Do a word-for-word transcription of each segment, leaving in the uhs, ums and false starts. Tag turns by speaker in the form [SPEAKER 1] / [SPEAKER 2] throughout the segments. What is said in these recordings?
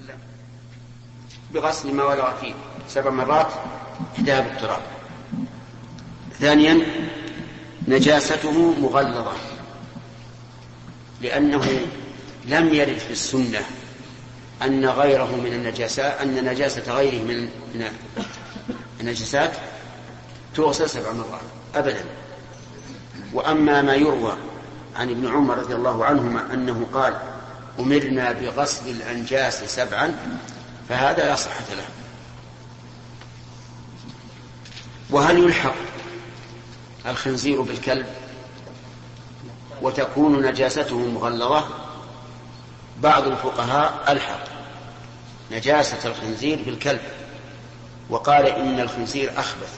[SPEAKER 1] وسلم بغسل ما ولغ فيه سبع مرات احداها بالتراب. ثانيا نجاسته مغلظة، لأنه لم يرد في السنة أن غيره من النجاسات أن نجاسة غيره من النجاسات تغسل سبع مرات أبدا. وأما ما يروى عن ابن عمر رضي الله عنهما أنه قال أمرنا بغسل الأنجاس سبعا فهذا لا صحة له. وهل يلحق الخنزير بالكلب وتكون نجاسته مغلظة؟ بعض الفقهاء ألحق نجاسة الخنزير بالكلب وقال إن الخنزير أخبث،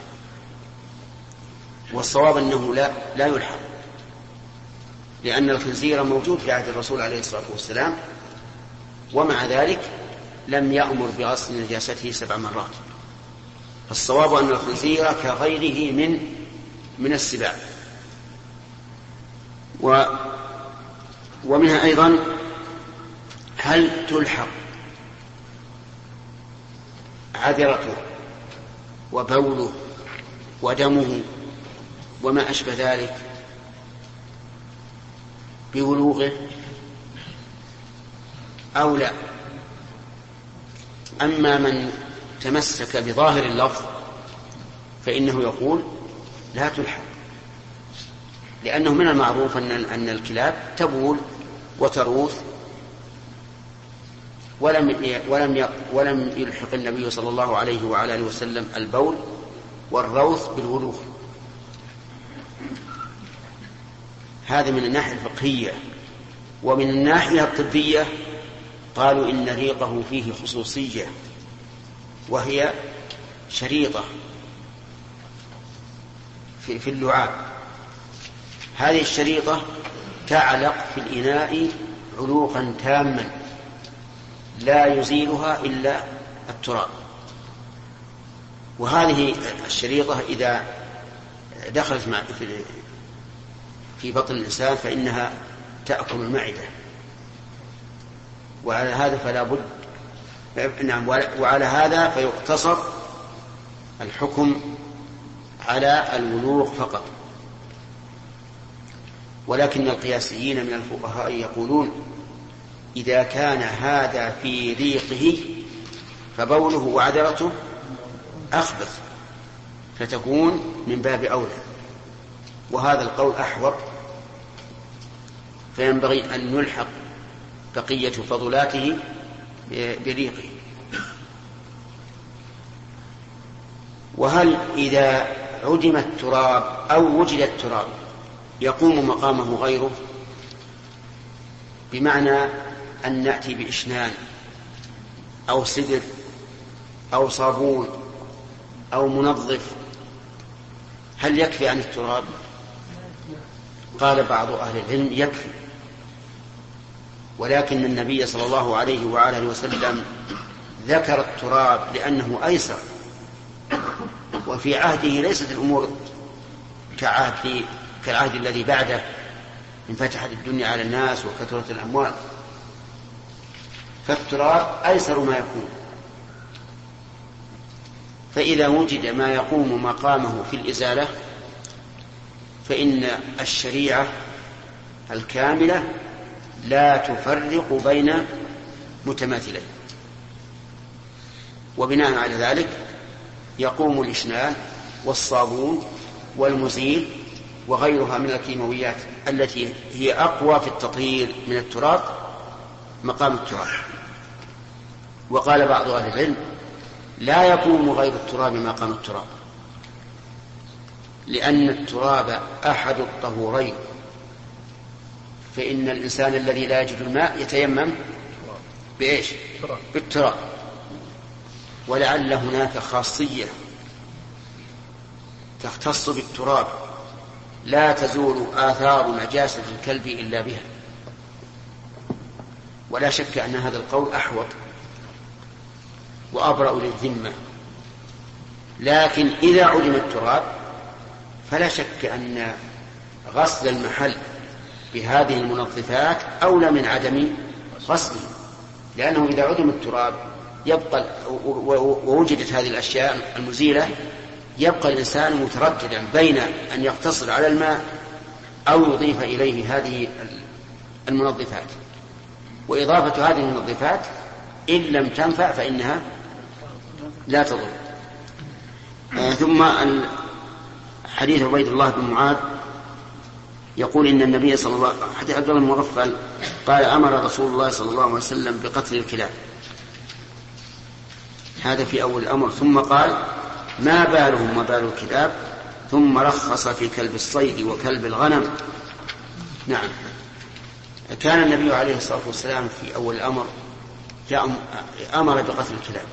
[SPEAKER 1] والصواب أنه لا, لا يلحق، لأن الخنزير موجود في عهد الرسول عليه الصلاة والسلام، ومع ذلك لم يأمر بغسل نجاسته سبع مرات. فالصواب أن الخنزير كغيره من من السباع. و ومنها أيضا هل تلحق عذرته وبوله ودمه وما أشبه ذلك بولوغه أو لا؟ أما من تمسك بظاهر اللفظ فإنه يقول لا تلحق، لأنه من المعروف أن أن الكلاب تبول وتروث، ولم ولم ولم يلحق النبي صلى الله عليه وعلى آله وسلم البول والروث بالولوغ. هذا من الناحية الفقهية. ومن الناحية الطبية قالوا إن ريقه فيه خصوصية، وهي شريطة في, في اللعاب. هذه الشريطة تعلق في الإناء علوقا تاما لا يزيلها إلا التراب. وهذه الشريطة إذا دخلت مع في, في بطن الإنسان فإنها تأكل المعدة، وعلى هذا فلا بد نعم وعلى هذا فيقتصر الحكم على الولوغ فقط. ولكن القياسيين من الفقهاء يقولون إذا كان هذا في ريقه فبوله وعذرته أخبث، فتكون من باب أولى، وهذا القول أحوط، فينبغي أن نلحق بقية فضلاته بريقه. وهل إذا عدم التراب أو وجد التراب يقوم مقامه غيره؟ بمعنى أن نأتي بإشنان أو سدر أو صابون أو منظف، هل يكفي عن التراب؟ قال بعض أهل العلم يكفي، ولكن النبي صلى الله عليه وعلى آله وسلم ذكر التراب لأنه أيسر، وفي عهده ليست الأمور كعهد كالعهد الذي بعده انفتحت الدنيا على الناس وكثرت الأموال، فالتراب أيسر ما يكون. فإذا وجد ما يقوم مقامه في الإزالة فإن الشريعة الكاملة لا تفرق بين متماثلين، وبناء على ذلك يقوم الإشنان والصابون والمزيل وغيرها من الكيماويات التي هي أقوى في التطهير من التراب مقام التراب. وقال بعض أهل العلم لا يقوم غير التراب مقام التراب، لأن التراب أحد الطهورين، فإن الإنسان الذي لا يجد الماء يتيمم بإيش؟ بالتراب. ولعل هناك خاصية تختص بالتراب لا تزول آثار نجاسة الكلب إلا بها، ولا شك أن هذا القول أحوط وأبرأ للذمة. لكن إذا علم التراب فلا شك أن غسل المحل بهذه المنظفات أولى من عدم غسله، لأنه إذا عدم التراب يبقى ووجدت هذه الأشياء المزيلة يبقى الإنسان مترددا بين أن يقتصر على الماء أو يضيف إليه هذه المنظفات، وإضافة هذه المنظفات إن لم تنفع فإنها لا تضر. آه ثم حديث عبيد الله بن معاذ يقول إن النبي صلى الله عليه وسلم حديث عبد الله بن مغفل قال أمر رسول الله صلى الله عليه وسلم بقتل الكلاب، هذا في أول الأمر، ثم قال ما بالهم وبال الكلاب، ثم رخص في كلب الصيد وكلب الغنم. نعم، كان النبي عليه الصلاة والسلام في أول الأمر أمر بقتل الكلاب،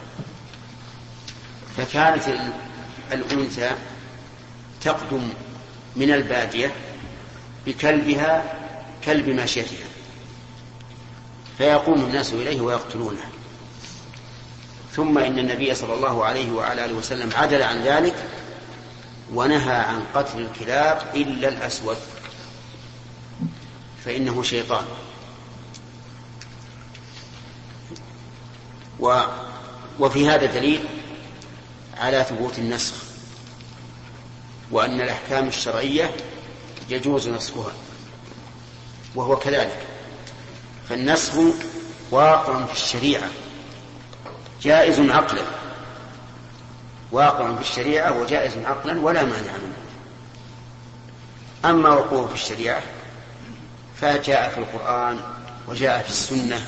[SPEAKER 1] فكانت الأنثى تقدم من البادية بكلبها كلب ماشيتها فيقوم الناس إليه ويقتلونه، ثم إن النبي صلى الله عليه وعلى آله وسلم عدل عن ذلك ونهى عن قتل الكلاب إلا الأسود فإنه شيطان. و وفي هذا دليل على ثبوت النسخ، وأن الأحكام الشرعية يجوز نسخها، وهو كذلك، فالنسخ واقع في الشريعة جائز عقلا، واقع في الشريعة وجائز عقلا ولا مانع منه. أما وقوعه في الشريعة فجاء في القرآن وجاء في السنة،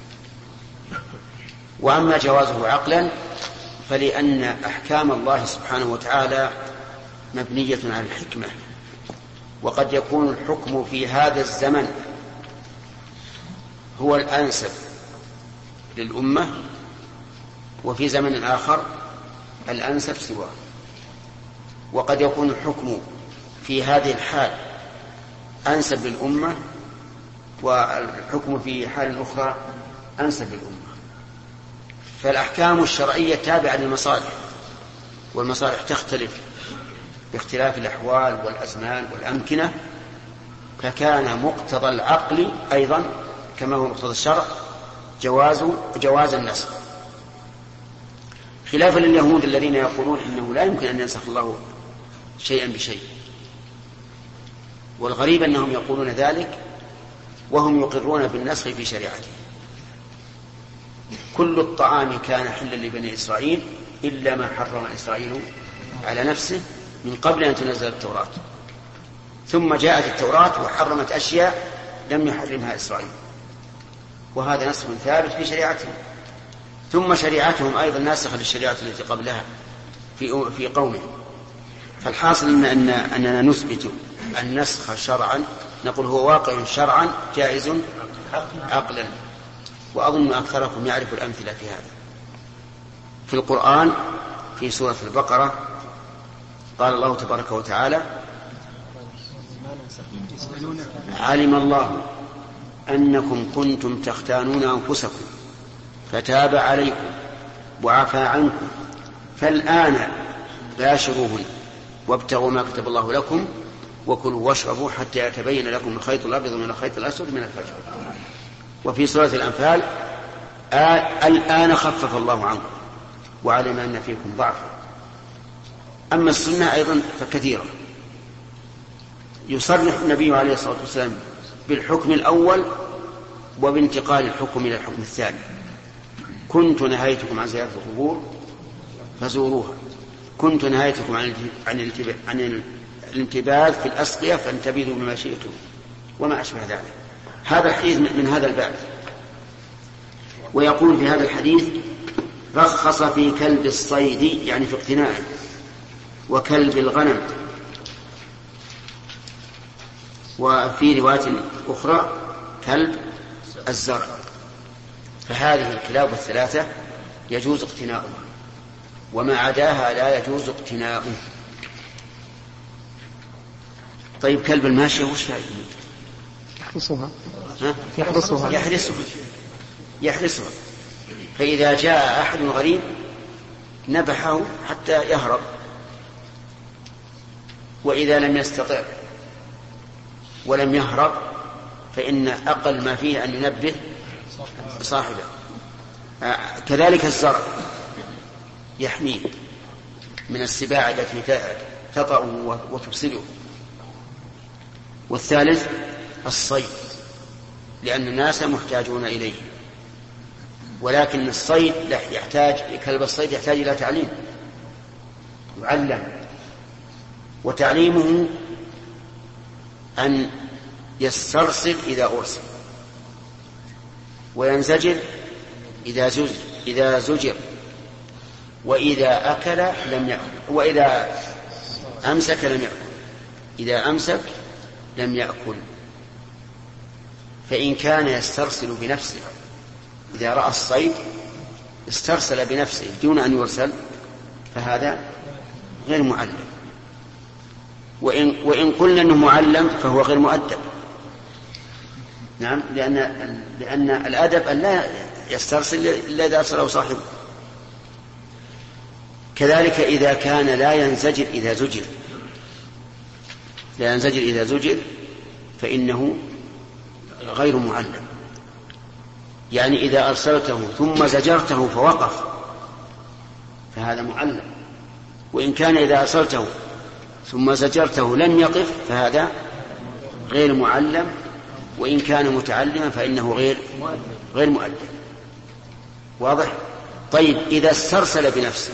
[SPEAKER 1] وأما جوازه عقلا فلأن أحكام الله سبحانه وتعالى مبنية على الحكمة، وقد يكون الحكم في هذا الزمن هو الأنسب للأمة، وفي زمن آخر الأنسب سواه، وقد يكون الحكم في هذه الحال أنسب للأمة والحكم في حال أخرى أنسب للأمة. فالأحكام الشرعية تابعة للمصالح، والمصالح تختلف باختلاف الأحوال والأزمان والأمكنة، فكان مقتضى العقل أيضا كما هو مقتضى الشرع جواز جواز النسخ، خلافا لليهود الذين يقولون إنه لا يمكن أن ينسخ الله شيئا بشيء. والغريب أنهم يقولون ذلك وهم يقرون بالنسخ في شريعته. كل الطعام كان حلا لبني إسرائيل إلا ما حرم إسرائيل على نفسه من قبل أن تنزل التوراة، ثم جاءت التوراة وحرمت أشياء لم يحرمها إسرائيل، وهذا نسخ ثابت في شريعتهم. ثم شريعتهم أيضا ناسخة للشريعة التي قبلها في في قومهم. فالحاصل إن أن أننا نثبت النسخ شرعا، نقول هو واقع شرعا جائز عقلا، وأظن أكثركم يعرف الأمثلة في هذا. في القرآن في سورة البقرة قال الله تبارك وتعالى علم الله أنكم كنتم تختانون أنفسكم فتاب عليكم وعفى عنكم فالآن باشروهن وابتغوا ما كتب الله لكم وكلوا واشربوا حتى يتبين لكم الخيط الأبيض من الخيط الأسود من الفجر. وفي سورة الأنفال الآن خفف الله عنكم وعلم أن فيكم ضعفا. أما السنة أيضا فكثيرة، يصرح النبي عليه الصلاة والسلام بالحكم الأول وبانتقال الحكم إلى الحكم الثاني. كنت نهيتكم عن زيارة القبور فزوروها، كنت نهيتكم عن عن الانتباذ في الأسقية فانتبذوا بما شئتم، وما أشبه ذلك. هذا الحديث من هذا الباب. ويقول في هذا الحديث رخص في كلب الصيد يعني في اقتناعه، وكلب الغنم، وفي رواية أخرى كلب الزرع. فهذه الكلاب الثلاثة يجوز اقتناؤها، وما عداها لا يجوز اقتناؤه. طيب كلب الماشية وش فعله؟
[SPEAKER 2] يحرسها
[SPEAKER 1] يحرسها يحرسها يحرسها فإذا جاء أحد غريب نبحه حتى يهرب، وإذا لم يستطع ولم يهرب فإن أقل ما فيه أن ينبه صاحبه كذلك الزرع يحميه من السباع التي تطأ وتفسده. والثالث الصيد، لأن الناس محتاجون إليه، ولكن الصيد يحتاج كلب الصيد يحتاج إلى تعليم، يعلم، وتعليمه أن يسترسل إذا أرسل، وينزجر إذا زجر, إذا زجر وإذا أكل لم يأكل، وإذا أمسك لم يأكل، إذا أمسك لم يأكل. فإن كان يسترسل بنفسه إذا رأى الصيد استرسل بنفسه دون أن يرسل فهذا غير معلم. وإن, وإن قلنا أنه معلم فهو غير مؤدب. نعم، لأن, لأن الأدب أن لا يسترسل إلا إذا أرسله صاحبه. كذلك إذا كان لا ينزجر إذا زجر لا ينزجر إذا زجر فإنه غير معلم. يعني إذا أرسلته ثم زجرته فوقف فهذا معلم، وإن كان إذا أرسلته ثم زجرته لم يقف فهذا غير معلم، وإن كان متعلما فإنه غير غير مؤدب. واضح؟ طيب، إذا استرسل بنفسه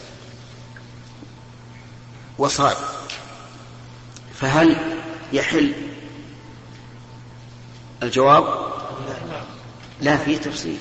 [SPEAKER 1] وصاد فهل يحل؟ الجواب لا، فيه تفصيل.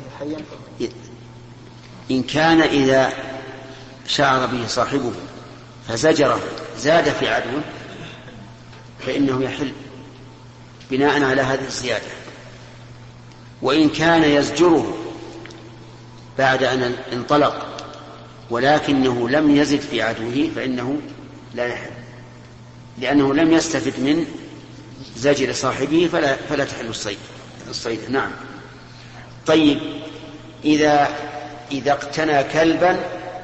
[SPEAKER 1] إن كان إذا شعر به صاحبه فزجره زاد في عدوه فإنه يحل بناء على هذه الزيادة. وإن كان يزجره بعد أن انطلق ولكنه لم يزد في عدوه فإنه لا يحل، لأنه لم يستفد من زجر صاحبه فلا, فلا تحل الصيد. الصيد نعم. طيب، إذا إذا اقتنى كلبا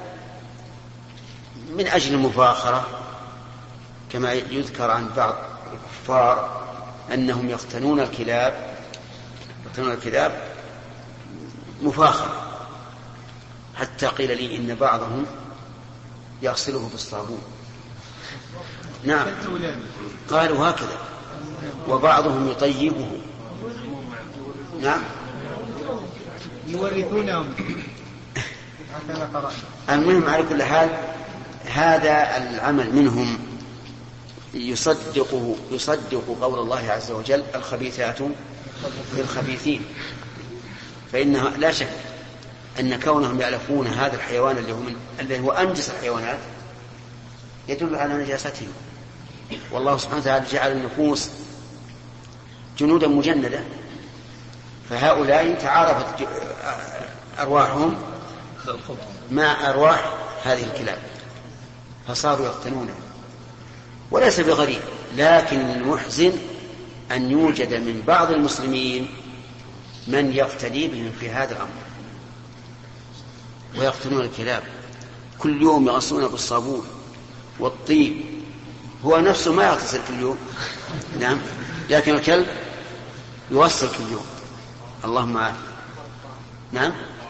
[SPEAKER 1] من أجل المفاخرة، كما يذكر عن بعض الكفار أنهم يقتنون الكلاب يقتنون الكلاب مفاخرة، حتى قيل لي إن بعضهم يغسله بالصابون. نعم، قالوا هكذا، وبعضهم يطيبه. نعم،
[SPEAKER 3] يورثونهم.
[SPEAKER 1] المهم على كل حال هذا العمل منهم يصدقه يصدق قول الله عز وجل: الخبيثات للخبيثين. فإنها لا شك أن كونهم يعرفون هذا الحيوان اللي هو, من اللي هو أنجس الحيوانات يدل على نجاستهم. والله سبحانه وتعالى جعل النفوس جنودا مجندة، فهؤلاء تعارفت أرواحهم مع أرواح هذه الكلاب فصاروا يقتنونه. وليس بغريب، لكن المحزن أن يوجد من بعض المسلمين من يقتدي بهم في هذا الأمر ويقتنون الكلاب، كل يوم يغسلون بالصابون والطيب، هو نفسه ما يغتسل كل يوم. نعم، لكن الكلب يغسل كل يوم. اللهم عافية. نعم،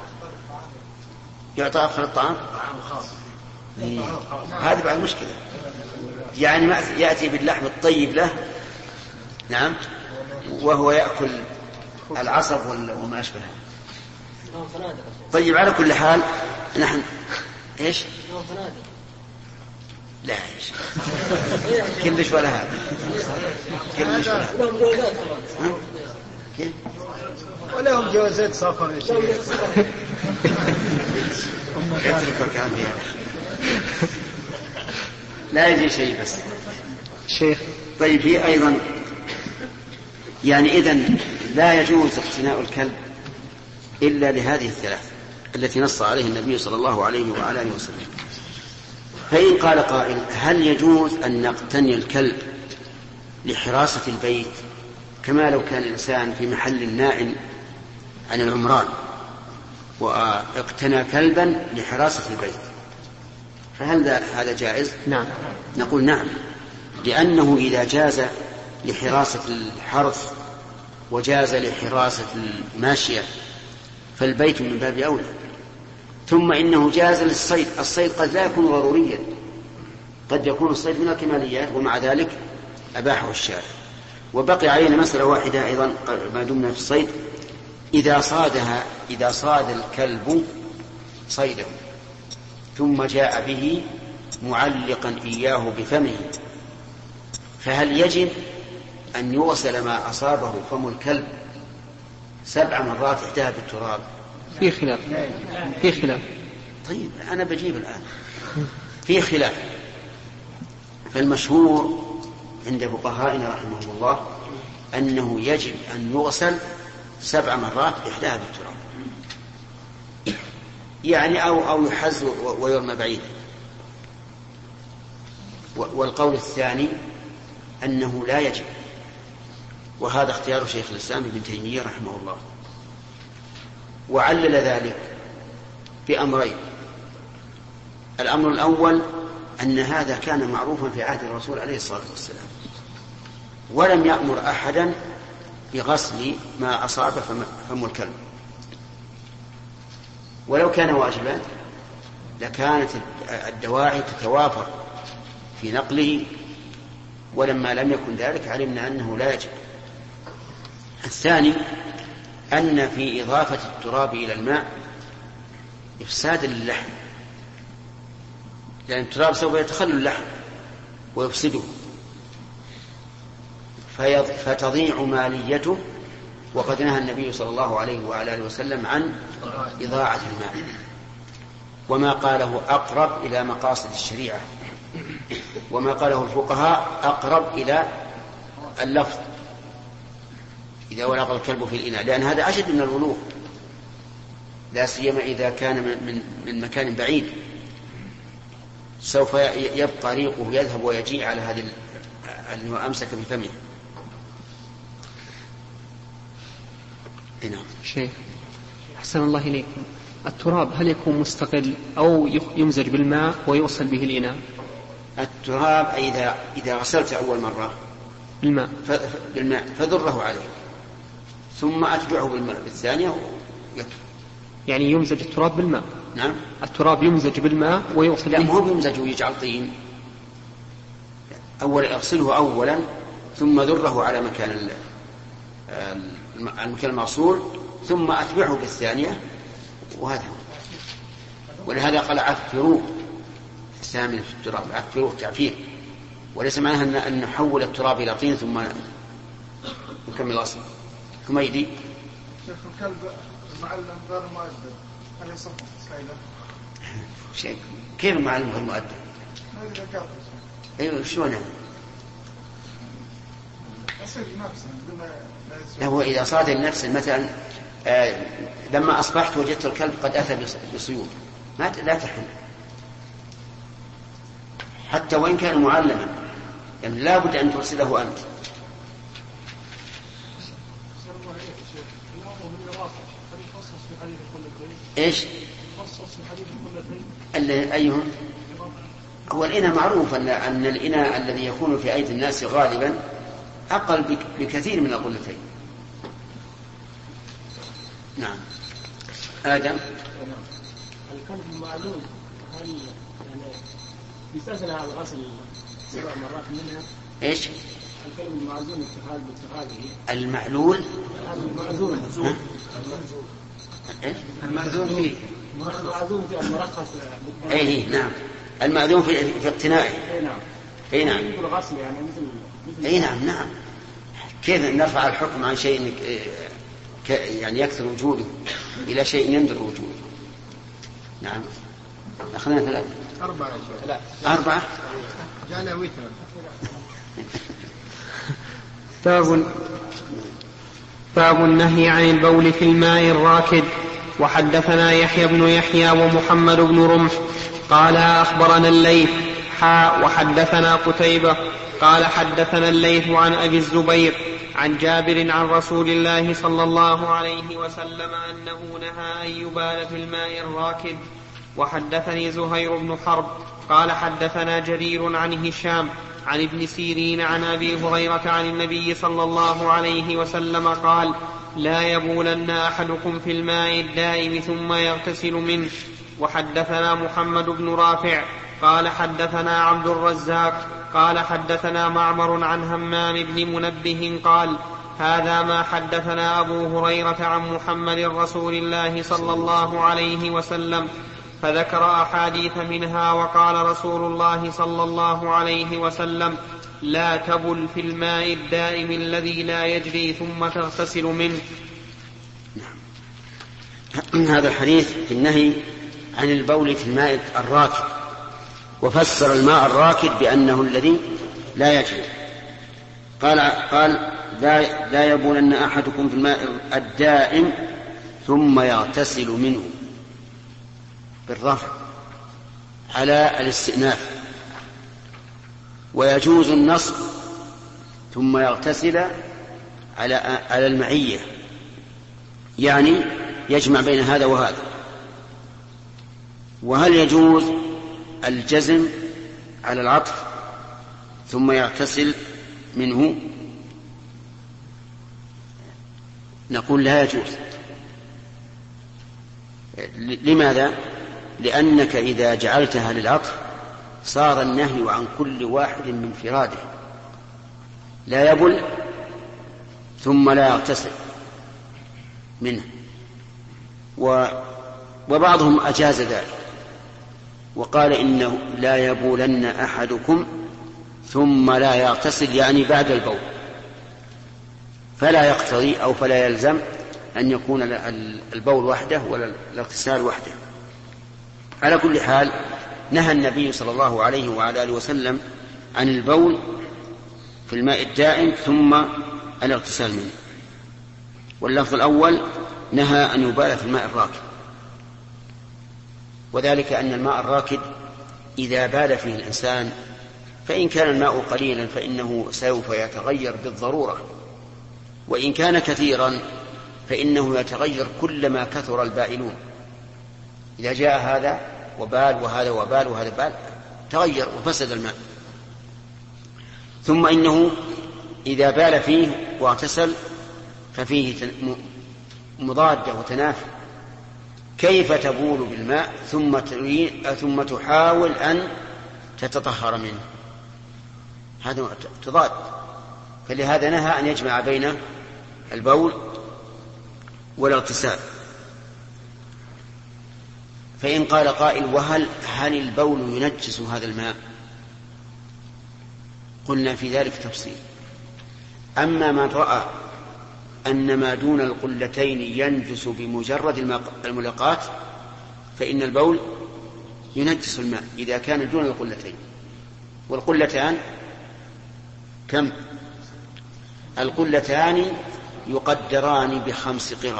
[SPEAKER 1] يعطى أفضل الطعام. إيه. هذه بعد مشكلة، يعني ما يأتي باللحم الطيب له. نعم، وهو يأكل العصب وما أشبهه. طيب، على كل حال نحن إيش لا إيش كلش ولا هذا كلش ولا هذا
[SPEAKER 3] ولهم جوازات سفر يا شيخ.
[SPEAKER 1] اتركك عن هذا، لا يجي شيء بس
[SPEAKER 2] شيخ.
[SPEAKER 1] طيب، هي أيضا يعني إذن لا يجوز اقتناء الكلب إلا لهذه الثلاث التي نص عليه النبي صلى الله عليه وعلى آله وسلم. فإن قال قائل: هل يجوز أن نقتني الكلب لحراسة البيت كما لو كان الإنسان في محل نائم عن العمران واقتنى كلبا لحراسة البيت، فهل هذا جائز؟
[SPEAKER 2] نعم.
[SPEAKER 1] نقول نعم، لأنه إذا جاز لحراسة الحرث وجاز لحراسة الماشية فالبيت من باب أولى. ثم إنه جاز للصيد، الصيد قد لا يكون ضروريا، قد يكون الصيد من الكماليات ومع ذلك أباحه الشارع. وبقي علينا مسألة واحدة أيضا ما دمنا في الصيد، إذا صادها إذا صاد الكلب صيده ثم جاء به معلقا إياه بفمه، فهل يجب أن يغسل ما أصابه فم الكلب سبع مرات إحداها بالتراب؟
[SPEAKER 2] في خلاف في خلاف
[SPEAKER 1] طيب أنا بجيب الآن في خلاف. فالمشهور عند فقهائنا رحمه الله أنه يجب أن يغسل سبع مرات إحداها بالتراب، يعني أو, أو يحز ويرمى بعيد. والقول الثاني أنه لا يجب، وهذا اختيار شيخ الإسلام ابن تيمية رحمه الله. وعلل ذلك بأمرين: الأمر الأول أن هذا كان معروفا في عهد الرسول عليه الصلاة والسلام، ولم يأمر أحدا بغسل ما أصاب فم الكلب، ولو كان واجبا لكانت الدواعي تتوافر في نقله، ولما لم يكن ذلك علمنا أنه لا يجب. الثاني أن في إضافة التراب إلى الماء إفساد للحم، لأن التراب سوف يتخلل اللحم ويفسده فتضيع ماليته، وقد نهى النبي صلى الله عليه وعلى آله وسلم عن إضاعة الماء، وما قاله أقرب إلى مقاصد الشريعة، وما قاله الفقهاء أقرب إلى اللفظ إذا ولغ الكلب في الإناء، لأن هذا أشد من الولوغ، لا سيما إذا كان من, من مكان بعيد سوف يبقى ريقه يذهب ويجيء على هذه اللي أمسك بفمه.
[SPEAKER 2] نعم. شيخ أحسن الله إليكم، التراب هل يكون مستقل أو يمزج بالماء ويوصل به الإناء؟
[SPEAKER 1] التراب إذا إذا غسلت أول مرة
[SPEAKER 2] بالماء
[SPEAKER 1] بالماء فذره عليه ثم أتبعه بالماء بالثانية ويكفي.
[SPEAKER 2] يعني يمزج التراب بالماء؟
[SPEAKER 1] نعم.
[SPEAKER 2] التراب يمزج بالماء ويوصل به؟
[SPEAKER 1] لا، هو يمزج ويجعل طين، أول أغسله أولا ثم ذره على مكان المكان المغسول ثم أتبعه بالثانية، وهذا ولهذا قال عفروه الثامن في التراب، عفروه تعفير، وليس معناها أن نحول التراب إلى طين ثم نكمل الأصل. ثم يدي
[SPEAKER 3] شيخ الكلب معلم غير مؤدب هل يصح صيده؟
[SPEAKER 1] شيء كيف معلم غير مؤدب؟ ايوه شلون يعني؟ هو إذا صاد النفس مثلا آه لما أصبحت وجدت الكلب قد أتى بصيود ما لا تحل، حتى وإن كان معلما، يعني لا بد أن ترسله أنت. إيش؟ أيهم؟ هو الإناء معروف أن أن الإناء الذي يكون في أيدي الناس غالبا أقل بكثير من القلتين. نعم. آدم.
[SPEAKER 4] الكلب المعلول هل يعني يستثنى على الغسل سبع مرات منها؟
[SPEAKER 1] إيش؟
[SPEAKER 4] الكلب المعزول اتخاذ باتخاذه.
[SPEAKER 1] المعلول؟
[SPEAKER 4] المعزول.
[SPEAKER 1] إيش؟
[SPEAKER 4] المعزول فيه. المعزول في المرخص.
[SPEAKER 1] إيه نعم. المعزول في في اقتنائه.
[SPEAKER 4] إيه نعم.
[SPEAKER 1] إيه نعم.
[SPEAKER 4] الغسل يعني مثل.
[SPEAKER 1] إيه نعم نعم. كيف نرفع الحكم عن شيء يعني يكثر وجوده إلى شيء يندر وجوده؟ نعم. أخذنا ثلاثة.
[SPEAKER 3] أربعة.
[SPEAKER 1] لا. أربعة.
[SPEAKER 3] جانا ويتر.
[SPEAKER 2] باب باب النهي عن البول في الماء الراكد. وحدثنا يحيى بن يحيى ومحمد بن رمح قال أخبرنا الليث حاء وحدثنا قتيبة قال حدثنا الليث عن أبي الزبير عن جابر عن رسول الله صلى الله عليه وسلم أنه نهى أن يبال في الماء الراكد. وحدثني زهير بن حرب قال حدثنا جرير عن هشام عن ابن سيرين عن أبي هريرة عن النبي صلى الله عليه وسلم قال لا يبولن أحدكم في الماء الدائم ثم يغتسل منه. وحدثنا محمد بن رافع قال حدثنا عبد الرزاق قال حدثنا معمر عن همام بن منبه قال هذا ما حدثنا أبو هريرة عن محمد رسول الله صلى الله عليه وسلم، فذكر أحاديث منها وقال رسول الله صلى الله عليه وسلم لا تبل في الماء الدائم الذي لا يجري ثم تغتسل منه.
[SPEAKER 1] هذا الحديث في النهي عن البول في الماء الراكد، وفسر الماء الراكد بأنه الذي لا يجري. قال, قال لا, لا يبولن أحدكم في الماء الدائم ثم يغتسل منه بالرفع على الاستئناف، ويجوز النصب ثم يغتسل على على المعية، يعني يجمع بين هذا وهذا. وهل يجوز الجزم على العطف ثم يغتسل منه؟ نقول لا يجوز. لماذا؟ لأنك إذا جعلتها للعطف صار النهي عن كل واحد من فراده، لا يبل ثم لا يغتسل منه. وبعضهم أجاز ذلك وقال إنه لا يبولن أحدكم ثم لا يغتسل، يعني بعد البول، فلا يقتضي أو فلا يلزم أن يكون البول وحده ولا الاغتسال وحده. على كل حال نهى النبي صلى الله عليه وعلى آله وسلم عن البول في الماء الدائم ثم الاغتسال منه. واللفظ الأول نهى أن يبال في الماء الراكد، وذلك أن الماء الراكد إذا بال فيه الإنسان فإن كان الماء قليلا فإنه سوف يتغير بالضرورة، وإن كان كثيرا فإنه يتغير كلما كثر البائلون. إذا جاء هذا وبال وهذا وبال وهذا بال تغير وفسد الماء. ثم إنه إذا بال فيه واغتسل ففيه مضادة وتنافي. كيف تبول بالماء ثم ثم تحاول أن تتطهر منه؟ هذا تضاد. فلهذا نهى أن يجمع بين البول والاغتسال. فإن قال قائل وهل هل البول ينجس هذا الماء؟ قلنا في ذلك تفصيل. أما من رأى أن ما دون القلتين ينجس بمجرد الملاقاة فإن البول ينجس الماء إذا كان دون القلتين. والقلتان كم؟ القلتان يقدران بخمس قرب،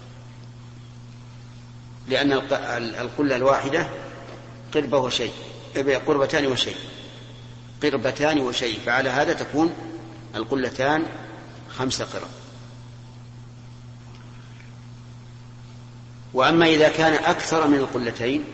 [SPEAKER 1] لأن القلة الواحدة قربة وشيء، قربتان وشيء، قربتان وشيء، فعلى هذا تكون القلتان خمس قرب. وأما إذا كان أكثر من القلتين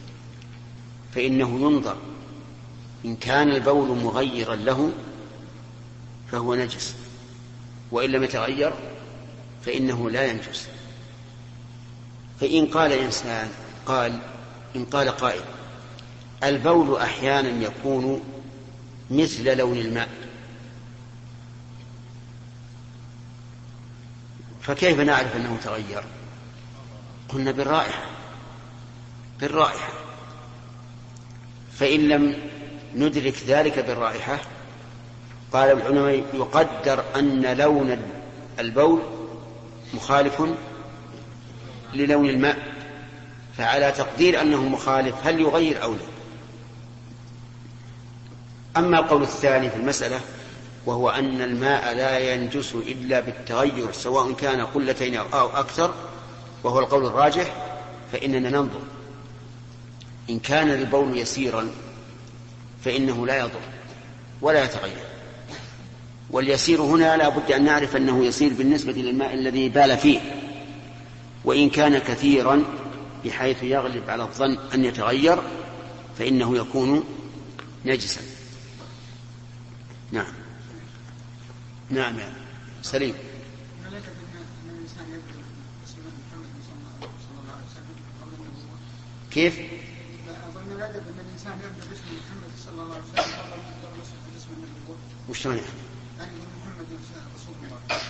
[SPEAKER 1] فإنه ينظر، إن كان البول مغيرا له فهو نجس، وإن لم يتغير فإنه لا ينجس. فإن قال إنسان قال إن قال قائل البول أحيانا يكون مثل لون الماء، فكيف نعرف أنه تغير؟ قلنا بالرائحة بالرائحة فإن لم ندرك ذلك بالرائحة قال العلماء يقدر أن لون البول مخالف للون الماء، فعلى تقدير أنه مخالف هل يغير أو لا. أما القول الثاني في المسألة وهو أن الماء لا ينجس إلا بالتغير سواء كان قلتين أو أكثر، وهو القول الراجح، فإننا ننظر إن كان البول يسيرا فإنه لا يضر ولا يتغير. واليسير هنا لا بد أن نعرف أنه يسير بالنسبة للماء الذي بال فيه، وإن كان كثيرا بحيث يغلب على الظن أن يتغير فإنه يكون نجسا. نعم نعم يا سليم.
[SPEAKER 3] ملكة الإنسان
[SPEAKER 1] كيف؟
[SPEAKER 3] أظن الأدب أن الإنسان يبدأ باسم محمد صلى الله عليه وسلم قبل أن يبدأ باسم النبوة.
[SPEAKER 1] وش يعني؟
[SPEAKER 3] يعني محمد رسول الله.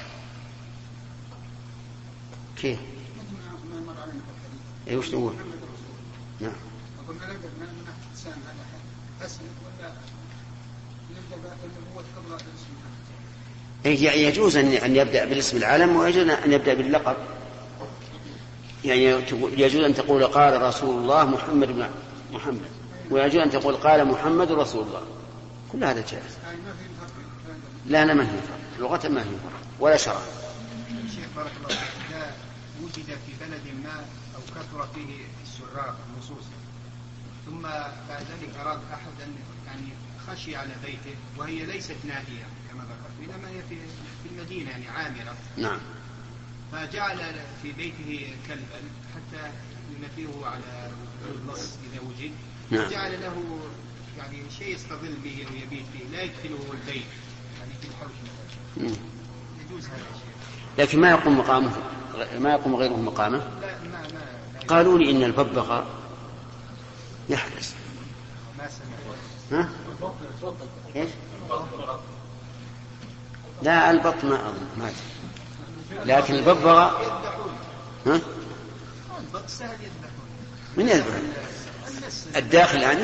[SPEAKER 1] كيف؟
[SPEAKER 3] مثل ما مر علينا في الحديث.
[SPEAKER 1] أي وش نقول؟ نعم.
[SPEAKER 3] أقول الأدب من ناحية الإنسان هذا أسلم ولا يبدأ بالنبوة قبل الاسم محمد؟
[SPEAKER 1] أي يجوز أن يبدأ بالاسم العلم ويجوز أن يبدأ باللقب. يعني يجوز أن تقول قال رسول الله محمد بن محمد، ويجوز أن تقول قال محمد رسول الله، كل هذا جائز. لا لا ما هي فرق لغة، ما هي فرق ولا شرع.
[SPEAKER 5] شيخ بارك الله فيك، إذا وجد في بلد ما أو كثر فيه السراق النصوص ثم بعد ذلك أراد أحد أن يعني خشي على بيته وهي ليست ناهية كما ذكرت، إنما هي في المدينة يعني عامرة.
[SPEAKER 1] نعم.
[SPEAKER 5] فجعل في بيته كلبا حتى ينفيه على اللص إذا وجد.
[SPEAKER 1] نعم.
[SPEAKER 5] جعل له يعني شيء يستظل به أو يبيت فيه، لا يدخله البيت يعني في الحوش. يجوز هذا الشيء.
[SPEAKER 1] لكن ما يقوم مقامه، ما يقوم غيره مقامه.
[SPEAKER 5] لا ما ما لا
[SPEAKER 1] قالوا لي إن الببغاء يحرس.
[SPEAKER 5] ما سمعت.
[SPEAKER 1] ها؟ إيش؟ لا البط ما أظن ما أدري. لكن الببغاء ها؟
[SPEAKER 5] البط سهل يذبحون.
[SPEAKER 1] من يذبح؟ الداخل يعني؟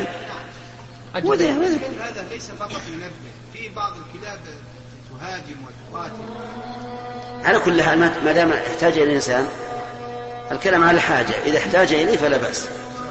[SPEAKER 5] هذا ليس فقط ينبه، في بعض الكلاب تهاجم وتقاتل.
[SPEAKER 1] على كل حال ما دام احتاج إلى الإنسان، الكلام على الحاجة، إذا احتاج إليه فلا بأس.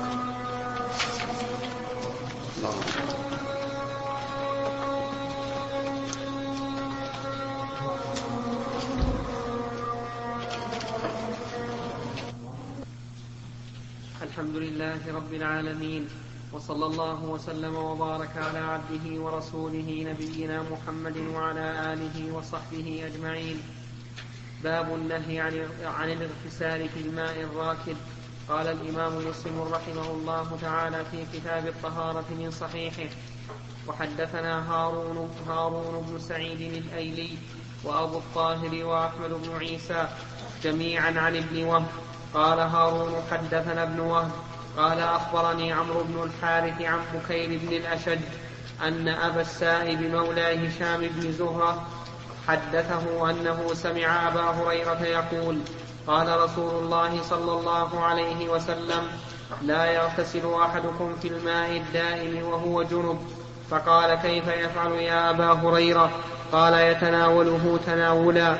[SPEAKER 2] الحمد لله رب العالمين، وصلى الله وسلم وبارك على عبده ورسوله نبينا محمد وعلى آله وصحبه أجمعين. باب النهي عن الاغتسال في الماء الراكد. قال الإمام مسلم رحمه الله تعالى في كتاب الطهارة من صحيحه: وحدثنا هارون, هارون بن سعيد الأيلي وأبو الطاهر وأحمد بن عيسى جميعا عن ابن وهب. قال هارون حدثنا ابن وهب قال أخبرني عمرو بن الحارث عن بكير بن الأشج أن أبا السائب مولى هشام بن زهرة حدثه أنه سمع أبا هريرة يقول: قال رسول الله صلى الله عليه وسلم: لا يغتسل أحدكم في الماء الدائم وهو جنب. فقال: كيف يفعل يا أبا هريرة؟ قال: يتناوله تناولا.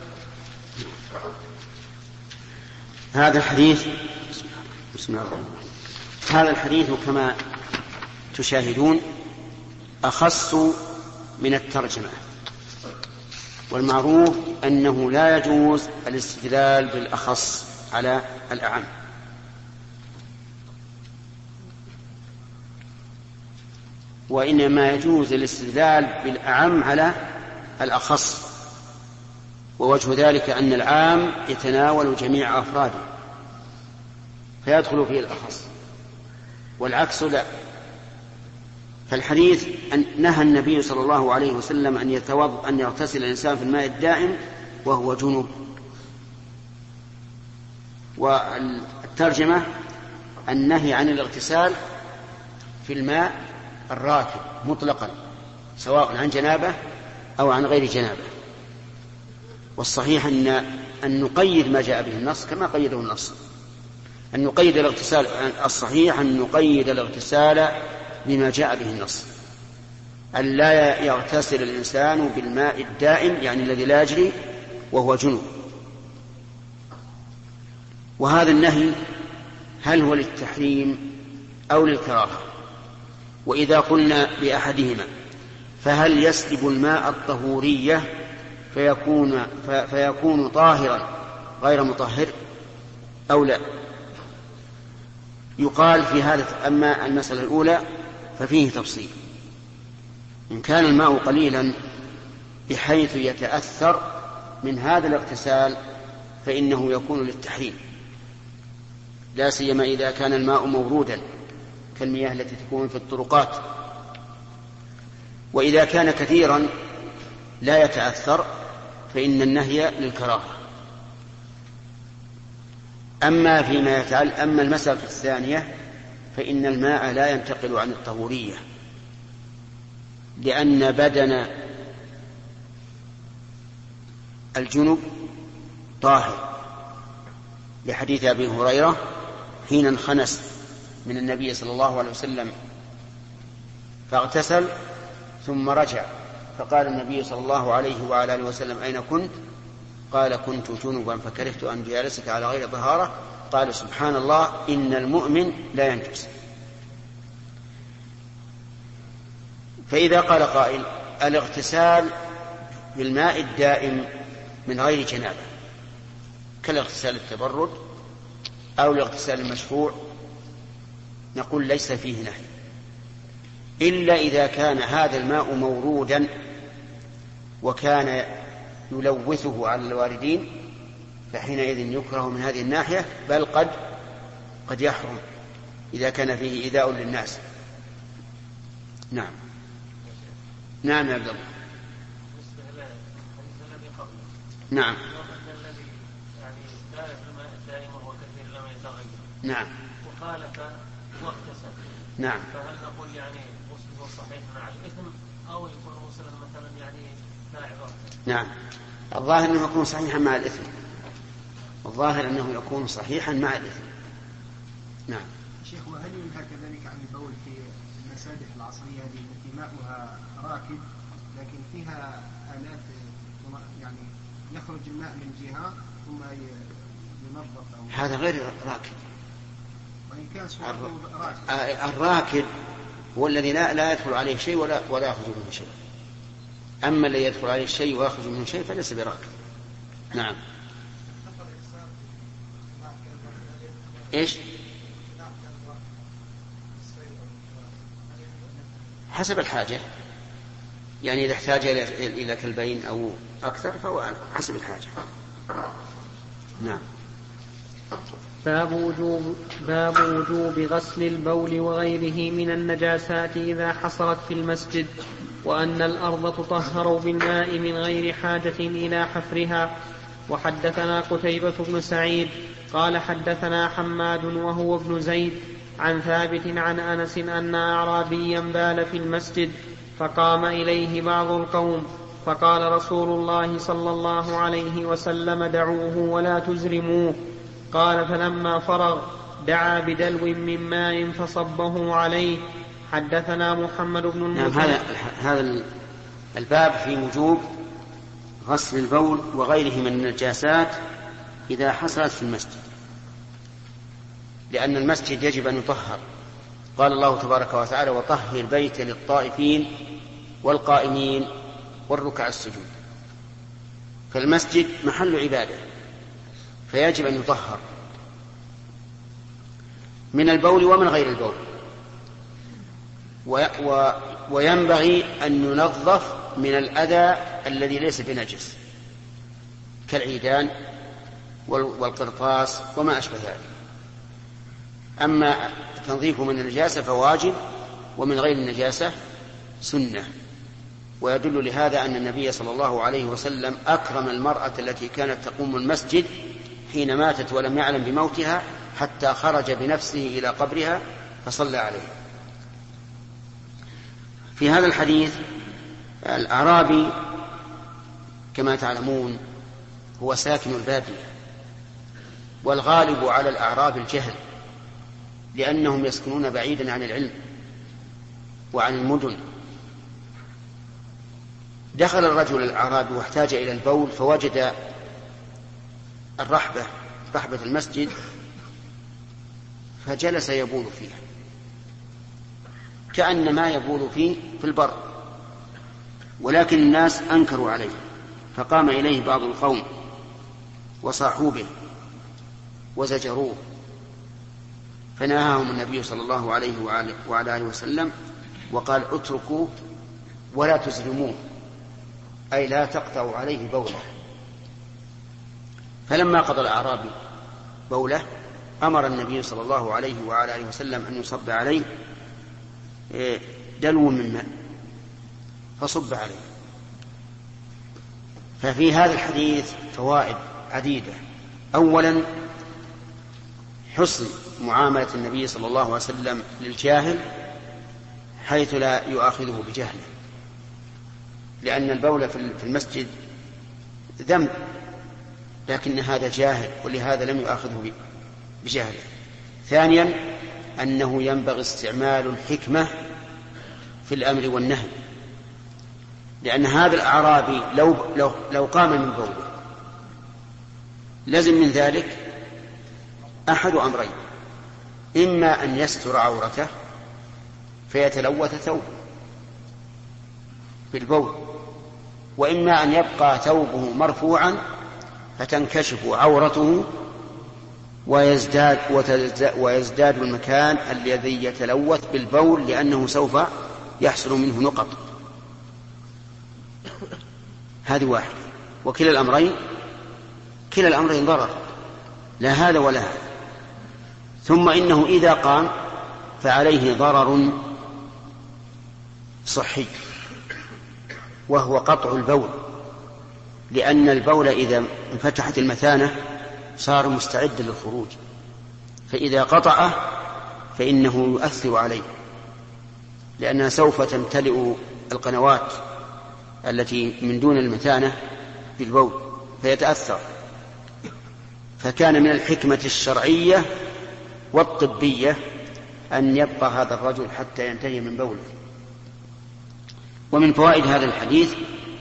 [SPEAKER 1] هذا الحديث بسم الله الرحمن الرحيم. هذا الحديث كما تشاهدون أخص من الترجمة، والمعروف أنه لا يجوز الاستدلال بالأخص على الأعم، وإنما يجوز الاستدلال بالأعم على الأخص، ووجه ذلك أن العام يتناول جميع أفراده فيدخل فيه الأخص، والعكس لا. فالحديث أن نهى النبي صلى الله عليه وسلم أن يتوضأ أن يغتسل الإنسان في الماء الدائم وهو جنوب، والترجمة النهي عن الاغتسال في الماء الراكد مطلقا سواء عن جنابه أو عن غير جنابه. والصحيح أن أن نقيد ما جاء به النص كما قيده النص، أن نقيد الاغتسال، الصحيح أن نقيد الاغتسال بما جاء به النص، أن لا يغتسل الإنسان بالماء الدائم يعني الذي لا يجري وهو جنوب. وهذا النهي هل هو للتحريم أو للكراهة؟ وإذا قلنا بأحدهما فهل يسلب الماء الطهورية فيكون, فيكون طاهرا غير مطهر أو لا؟ يقال في هذا. أما المسألة الأولى ففيه تفصيل. إن كان الماء قليلا بحيث يتأثر من هذا الاغتسال فإنه يكون للتحريم، لا سيما إذا كان الماء مورودا كالمياه التي تكون في الطرقات. وإذا كان كثيرا لا يتأثر فإن النهي للكراهة. أما فيما يتعلق أما المسألة الثانية فإن الماء لا ينتقل عن الطهورية، لأن بدن الجنب طاهر، لحديث أبي هريرة حين انخنس من النبي صلى الله عليه وسلم فاغتسل ثم رجع، فقال النبي صلى الله عليه وعلى آله وسلم: أين كنت؟ قال: كنت جنبا فكرهت أن جالسك على غير طهارة. قال: سبحان الله، إن المؤمن لا ينجس. فإذا قال قائل: الاغتسال بالماء الدائم من غير جنابة كالاغتسال التبرد أو الاغتسال المشروع، نقول ليس فيه نهي، إلا إذا كان هذا الماء مورودا وكان يلوثه على الواردين، فحينئذ يكره من هذه الناحية، بل قد قد يحرم إذا كان فيه إيذاء للناس. نعم نعم يا عبد الله. نعم نعم
[SPEAKER 2] وخالف واغتسل.
[SPEAKER 1] نعم.
[SPEAKER 2] فهل نقول يعني غسله صحيح مع الإثم أو يكون غسلا مثلا يعني لا عبرة؟
[SPEAKER 1] نعم، الظاهر أنه يكون صحيحا مع الإثم، الظاهر أنه يكون صحيحا مع الإثم. نعم.
[SPEAKER 5] شيخ، وهل ينهى كذلك عن البول في المسابح العصرية هذه التي ماؤها راكد لكن فيها آلات يعني يخرج الماء من جهة ثم ينظف أو
[SPEAKER 1] هذا غير راكد.
[SPEAKER 5] وإن كان صورته راكد.
[SPEAKER 1] الراكد هو الذي لا لا يدخل عليه شيء ولا ولا يخرج منه شيء. أما الذي يدخل عليه شيء ويخرج منه شيء فليس براكد. نعم. إيش؟ حسب الحاجة، يعني إذا احتاج إلى كلبين أو أكثر فهو حسب الحاجة. نعم.
[SPEAKER 2] باب وجوب, باب وجوب غسل البول وغيره من النجاسات إذا حصلت في المسجد، وأن الأرض تطهر بالماء من غير حاجة إلى حفرها. وحدثنا قتيبة بن سعيد قال حدثنا حماد وهو ابن زيد عن ثابت عن أنس أن أعرابيا بال في المسجد فقام إليه بعض القوم فقال رسول الله صلى الله عليه وسلم: دعوه ولا تزرموه. قال: فلما فرغ دعا بدلو من ماء فصبه عليه. حدثنا محمد بن
[SPEAKER 1] المثنى. نعم. هذا هذا الباب في وجوب غسل البول وغيره من النجاسات إذا حصلت في المسجد، لأن المسجد يجب أن يطهر. قال الله تبارك وتعالى: وطهر البيت للطائفين والقائمين والركع السجود. فالمسجد محل عبادة فيجب أن يطهر من البول ومن غير البول، وينبغي أن ينظف من الأذى الذي ليس بنجس كالعيدان والقرطاس وما أشبه ذلك. أما تنظيفه من النجاسة فواجب، ومن غير النجاسة سنة. ويدل لهذا أن النبي صلى الله عليه وسلم أكرم المرأة التي كانت تقوم المسجد حين ماتت ولم يعلم بموتها حتى خرج بنفسه إلى قبرها فصلى عليه. في هذا الحديث الأعرابي كما تعلمون هو ساكن البادية، والغالب على الأعراب الجهل لأنهم يسكنون بعيدا عن العلم وعن المدن. دخل الرجل الأعرابي واحتاج إلى البول فوجد الرحبة رحبة المسجد فجلس يبول فيها كأن ما يبول فيه في البر، ولكن الناس أنكروا عليه فقام إليه بعض القوم وصاحوا به وزجروه، فنهاهم النبي صلى الله عليه وعلى آله وسلم وقال: اتركوا ولا تزرموه، أي لا تقطعوا عليه بوله. فلما قضى الأعرابي بوله أمر النبي صلى الله عليه وعلى آله وسلم أن يصب عليه دلو من ماء فصب عليه. ففي هذا الحديث فوائد عديدة. أولا حسن معاملة النبي صلى الله عليه وسلم للجاهل حيث لا يؤاخذه بجهله، لأن البول في المسجد ذنب، لكن هذا جاهل ولهذا لم يؤاخذه بجهله. ثانيا أنه ينبغي استعمال الحكمة في الأمر والنهي، لأن هذا الأعرابي لو, لو, لو قام من بوله لازم من ذلك أحد أمرين: إما أن يستر عورته فيتلوث ثوبه بالبول، وإما أن يبقى ثوبه مرفوعا فتنكشف عورته ويزداد, ويزداد المكان الذي يتلوث بالبول، لأنه سوف يحصل منه نقط. هذه واحدة. وكلا الأمرين كلا الأمرين ضرر، لا هذا ولا هذا. ثم إنه إذا قام فعليه ضرر صحي، وهو قطع البول، لأن البول إذا انفتحت المثانة صار مستعدا للخروج، فإذا قطعه فإنه يؤثر عليه، لأنها سوف تمتلئ القنوات التي من دون المثانة بالبول فيتأثر. فكان من الحكمة الشرعية والطبية أن يبقى هذا الرجل حتى ينتهي من بوله. ومن فوائد هذا الحديث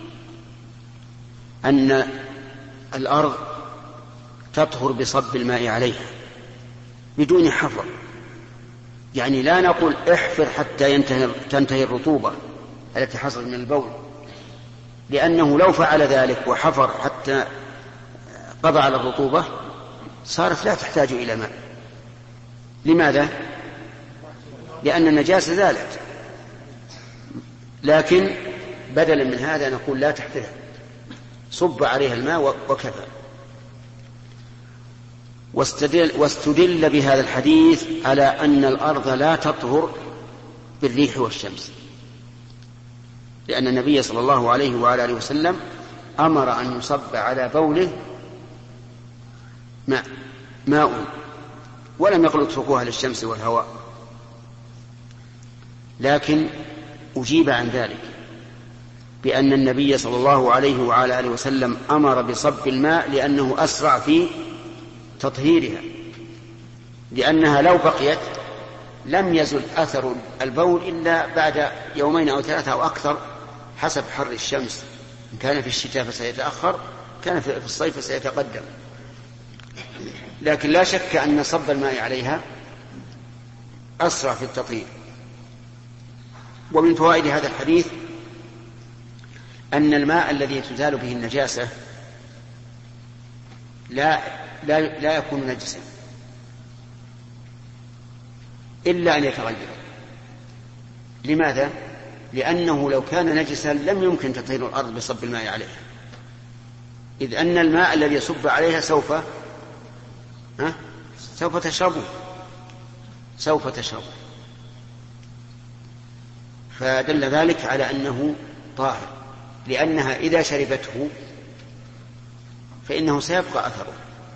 [SPEAKER 1] أن الأرض تطهر بصب الماء عليها بدون حفر، يعني لا نقول احفر حتى ينتهي تنتهي الرطوبة التي حصلت من البول، لأنه لو فعل ذلك وحفر حتى قضى على الرطوبة صارت لا تحتاج إلى ماء. لماذا؟ لأن النجاسة زالت. لكن بدلا من هذا نقول لا تحتاج، صب عليها الماء وكفى. واستدل, واستدل بهذا الحديث على أن الأرض لا تطهر بالريح والشمس، لأن النبي صلى الله عليه وعلى آله وسلم أمر أن يصب على بوله ماء, ماء ولم يقل اتركوها للشمس والهواء. لكن أجيب عن ذلك بأن النبي صلى الله عليه وعلى آله وسلم أمر بصب الماء لأنه أسرع في تطهيرها، لأنها لو بقيت لم يزل أثر البول إلا بعد يومين أو ثلاثة أو أكثر حسب حر الشمس، إن كان في الشتاء فسيتأخر، كان في الصيف فسيتقدم. لكن لا شك أن صب الماء عليها أسرع في التطهير. ومن فوائد هذا الحديث أن الماء الذي تزال به النجاسة لا, لا, لا يكون نجسا إلا أن يتغير. لماذا؟ لأنه لو كان نجسا لم يمكن تطهير الأرض بصب الماء عليها، إذ أن الماء الذي يصب عليها سوف ها؟ سوف تشربه سوف تشربه فدل ذلك على أنه طاهر، لأنها إذا شربته فإنه سيبقى أثره.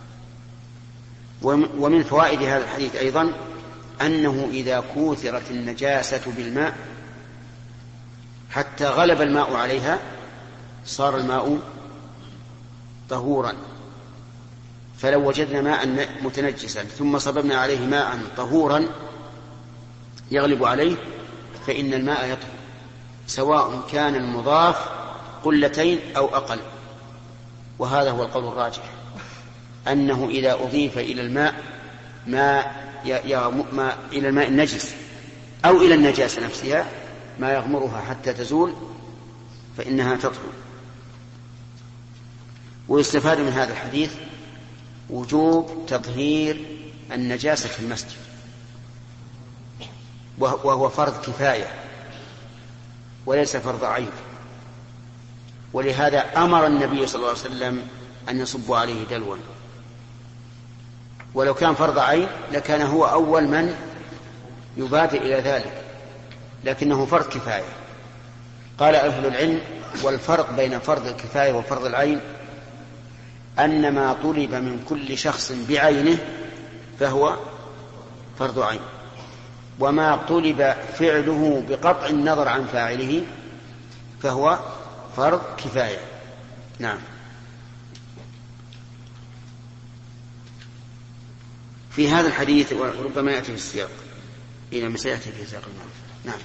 [SPEAKER 1] ومن فوائد هذا الحديث أيضا أنه إذا كوثرت النجاسة بالماء حتى غلب الماء عليها صار الماء طهورا. فلو وجدنا ماء متنجسا ثم صببنا عليه ماء طهورا يغلب عليه فإن الماء يطهر، سواء كان المضاف قلتين أو أقل. وهذا هو القول الراجح، أنه إذا أضيف إلى الماء ما, ما إلى الماء النجس أو إلى النجاسة نفسها ما يغمرها حتى تزول فإنها تطهر. ويستفاد من هذا الحديث وجوب تطهير النجاسة في المسجد، وهو فرض كفاية وليس فرض عين. ولهذا أمر النبي صلى الله عليه وسلم أن يصب عليه دلوا، ولو كان فرض عين لكان هو أول من يبادر إلى ذلك، لكنه فرض كفاية. قال أهل العلم: والفرق بين فرض الكفاية وفرض العين أن ما طلب من كل شخص بعينه فهو فرض عين، وما طلب فعله بقطع النظر عن فاعله فهو فرض كفاية. نعم. في هذا الحديث وربما يأتي في السياق إلى ما سيأتي في سياق المعرفة. نعم.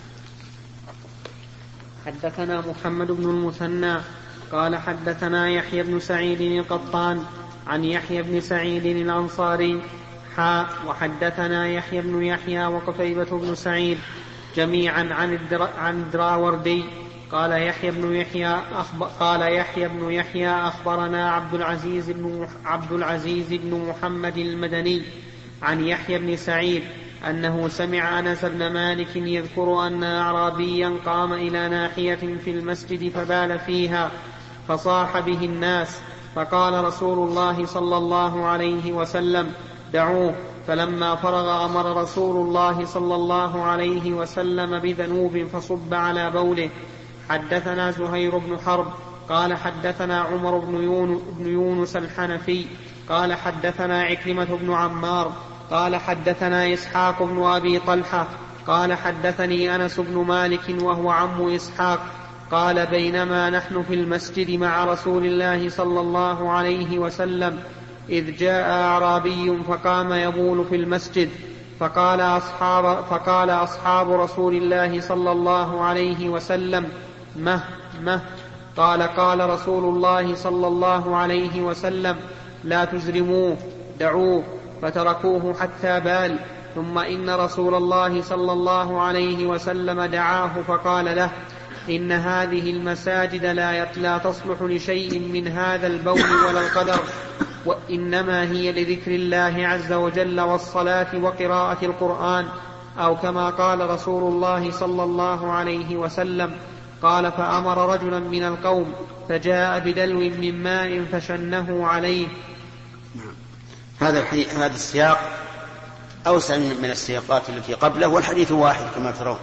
[SPEAKER 2] حدثنا محمد بن المثنى قال حدثنا يحيى بن سعيد القطان عن يحيى بن سعيد الأنصاري حاء وحدثنا يحيى بن يحيى وقتيبة بن سعيد جميعا عن الدرا عن الدراوردي قال يحيى بن يحيى أخبر قال يحيى بن يحيى أخبرنا عبد العزيز بن عبد العزيز بن محمد المدني عن يحيى بن سعيد أنه سمع أنس بن مالك يذكر أن أعرابيا قام إلى ناحية في المسجد فبال فيها فصاح به الناس، فقال رسول الله صلى الله عليه وسلم دعوه، فلما فرغ أمر رسول الله صلى الله عليه وسلم بذنوب فصب على بوله. حدثنا زهير بن حرب قال حدثنا عمر بن يونس الحنفي قال حدثنا عكرمة بن عمار قال حدثنا إسحاق بن أبي طلحة قال حدثني أنس بن مالك وهو عم إسحاق قال بينما نحن في المسجد مع رسول الله صلى الله عليه وسلم إذ جاء أعرابي فقام يبول في المسجد، فقال أصحاب, فقال أصحاب رسول الله صلى الله عليه وسلم مه مه قال قال رسول الله صلى الله عليه وسلم لا تزرموه دعوه، فتركوه حتى بال. ثم إن رسول الله صلى الله عليه وسلم دعاه فقال له إن هذه المساجد لا, لا تصلح لشيء من هذا البول ولا القدر، وإنما هي لذكر الله عز وجل والصلاة وقراءة القرآن، أو كما قال رسول الله صلى الله عليه وسلم. قال فأمر رجلا من القوم فجاء بدلو من ماء فشنه عليه.
[SPEAKER 1] هذا الحديث هذا السياق أوسع من السياقات التي قبله، والحديث واحد كما ترون.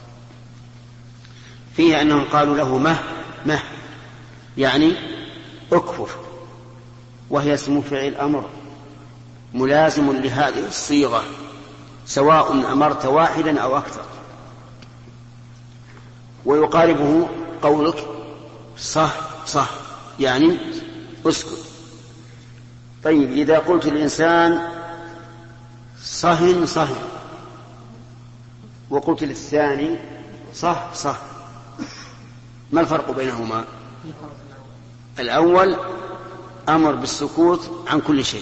[SPEAKER 1] فيه أنهم قالوا له مه مه يعني أكفف، وهي اسم فعل أمر ملازم لهذه الصيغة سواء أمرت واحدا أو أكثر. ويقاربه قولك صح صح يعني اسكت. طيب إذا قلت الإنسان صهن صهن وقلت للثاني صح صح، ما الفرق بينهما؟ الأول أمر بالسكوت عن كل شيء،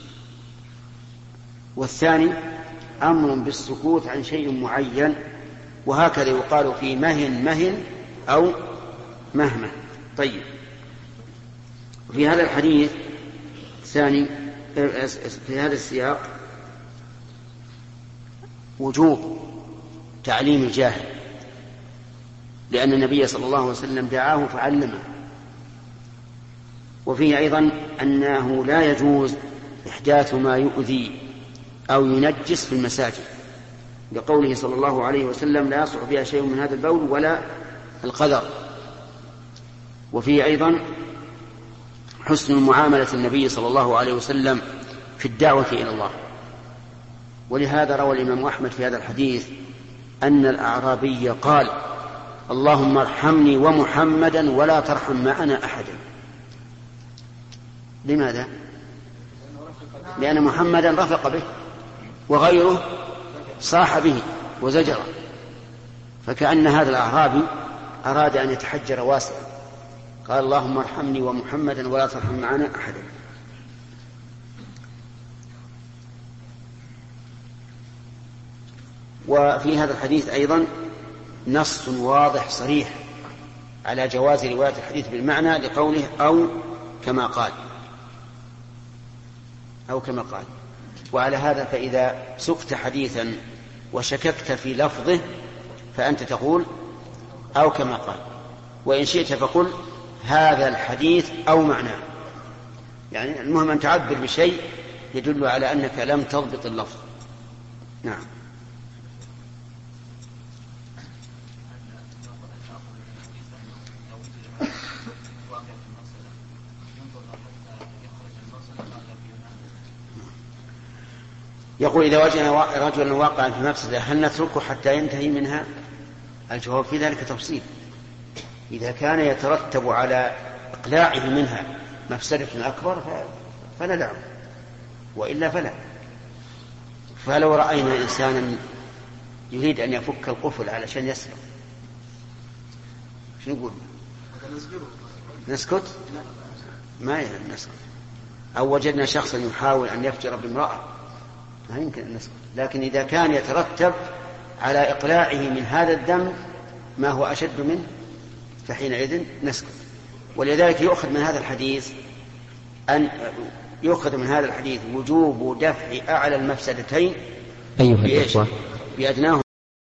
[SPEAKER 1] والثاني أمر بالسكوت عن شيء معين، وهكذا يقال في مهن مهن أو مهمة. طيب في هذا الحديث الثاني في هذا السياق وجوب تعليم الجاهل، لأن النبي صلى الله عليه وسلم دعاه فعلمه. وفيه أيضا أنه لا يجوز إحداث ما يؤذي أو ينجس في المساجد، لقوله صلى الله عليه وسلم لا يصلح فيها شيء من هذا البول ولا القدر. وفيه أيضا حسن معاملة النبي صلى الله عليه وسلم في الدعوة إلى الله. ولهذا روى الإمام أحمد في هذا الحديث أن الأعرابي قال اللهم ارحمني ومحمدا ولا ترحم معنا أحدا. لماذا؟ لأن محمدا رفق به وغيره صاح به وزجره، فكأن هذا الأعرابي أراد أن يتحجر واسعا، قال اللهم ارحمني ومحمدا ولا ترحم معنا أحدا. وفي هذا الحديث أيضا نص واضح صريح على جواز رواية الحديث بالمعنى لقوله أو كما قال أو كما قال. وعلى هذا فإذا سقت حديثا وشككت في لفظه فأنت تقول أو كما قال، وإن شئت فقل هذا الحديث أو معناه، يعني المهم أن تعبر بشيء يدل على أنك لم تضبط اللفظ. نعم. يقول إذا وجدنا رجلا واقعا في مفسدة هل نتركه حتى ينتهي منها؟ الجواب في ذلك تفصيل. إذا كان يترتب على إقلاعه منها مفسدة أكبر فندعه، وإلا فلا. فلو رأينا إنسانا يريد أن يفك القفل علشان يسرق، شو نقول؟ نسكت؟ ما نسكت. أو وجدنا شخصا يحاول أن يفجر بامرأة ما يمكن أن نسكت. لكن إذا كان يترتب على إقلاعه من هذا الدم ما هو أشد منه فحينئذ نسكت. ولذلك يؤخذ من هذا الحديث أن يؤخذ من هذا الحديث وجوب دفع أعلى المفسدتين
[SPEAKER 2] أيها الإخوة
[SPEAKER 1] بأدناه